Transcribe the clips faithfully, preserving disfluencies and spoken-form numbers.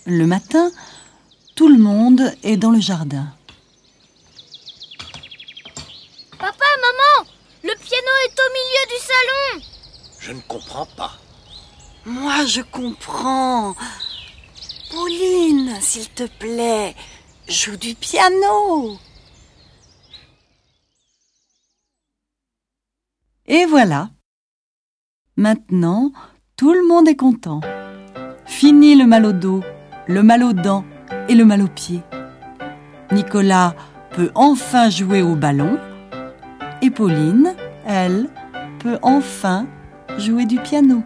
Le matin, tout le monde est dans le jardin. Papa, maman, le piano est au milieu du salon. Je ne comprends pas. Moi, je comprends. Pauline, s'il te plaît, joue du piano. Et voilà. Maintenant, tout le monde est content. Fini le mal au dos, le mal aux dents et le mal aux pieds. Nicolas peut enfin jouer au ballon et Pauline, elle, peut enfin jouer du piano.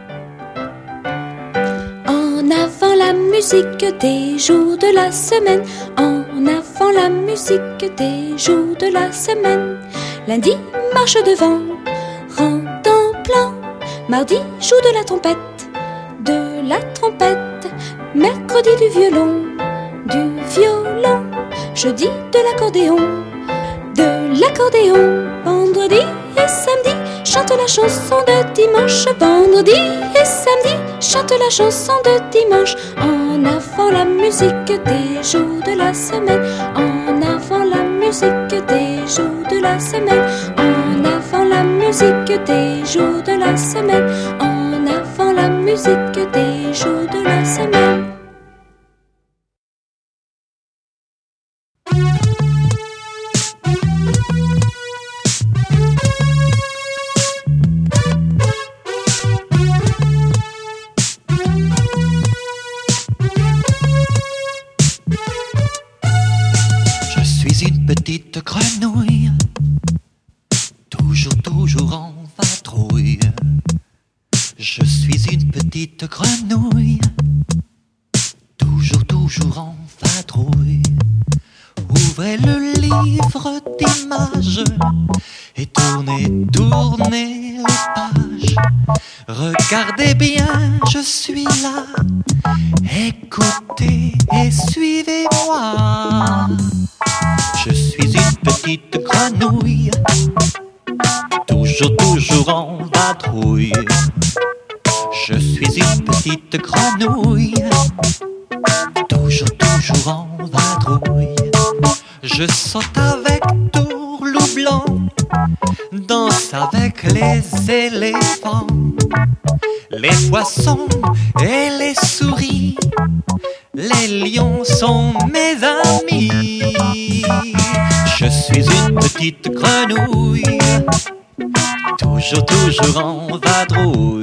En avant la musique des jours de la semaine, en avant la musique des jours de la semaine. Lundi, marche devant, rentre en plan. Mardi, joue de la trompette, de la trompette. Mercredi, du violon, du violon. Jeudi, de l'accordéon, de l'accordéon. Vendredi et samedi, chante la chanson de dimanche. Vendredi et samedi, chante la chanson de dimanche. En avant la musique des jours de la semaine. En avant la musique des jours de la semaine. En avant la musique des jours de la semaine. En avant la musique des jours de la semaine. Petite grenouille, toujours, toujours en vadrouille. Je suis une petite grenouille, toujours, toujours en vadrouille. Ouvrez le livre d'images et tournez, tournez les pages. Regardez bien, je suis là. Écoutez et suivez-moi. Je suis une petite grenouille, toujours, toujours en vadrouille. Je suis une petite grenouille, toujours, toujours en vadrouille. Je saute avec Tourlou blanc, danse avec les éléphants, les poissons et les souris. Les lions sont mes amis. Je suis une petite grenouille, toujours, toujours en vadrouille.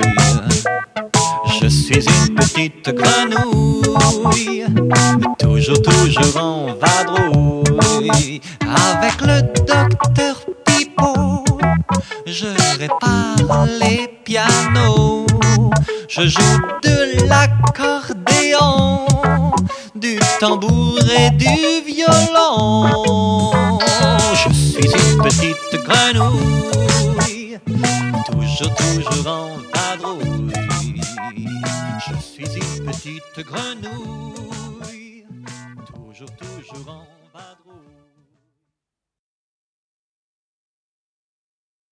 Je suis une petite grenouille, toujours, toujours en vadrouille. Avec le docteur Pipo, je répare les pianos. Je joue de l'accordéon, du tambour et du violon. Je suis une petite grenouille, toujours, toujours en vadrouille. Je suis une petite grenouille, toujours, toujours en vadrouille.